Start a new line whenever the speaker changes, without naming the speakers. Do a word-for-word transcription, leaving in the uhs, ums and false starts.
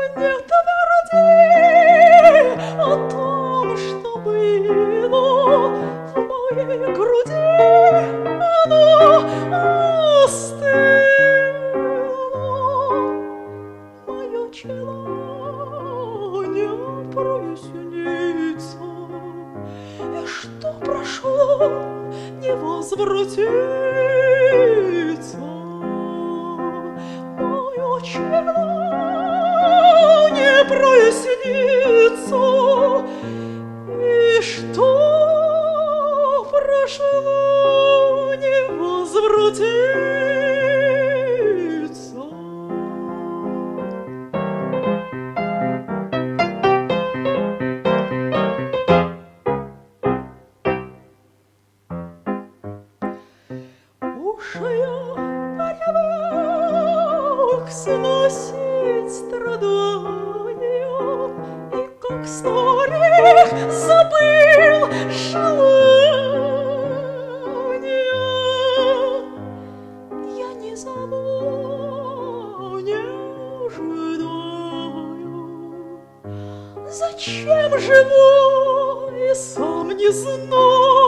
Не тверди о том, что было в моей груди, оно остыло. Мое чело не прояснится, и что прошло, не возвратится. Мое чело не прояснится, и что прошло, не возвратится. Уж я привык сносить страдания, и как старик забыл желания. Я ни зову, не ожидаю. Зачем живу и сам не знаю.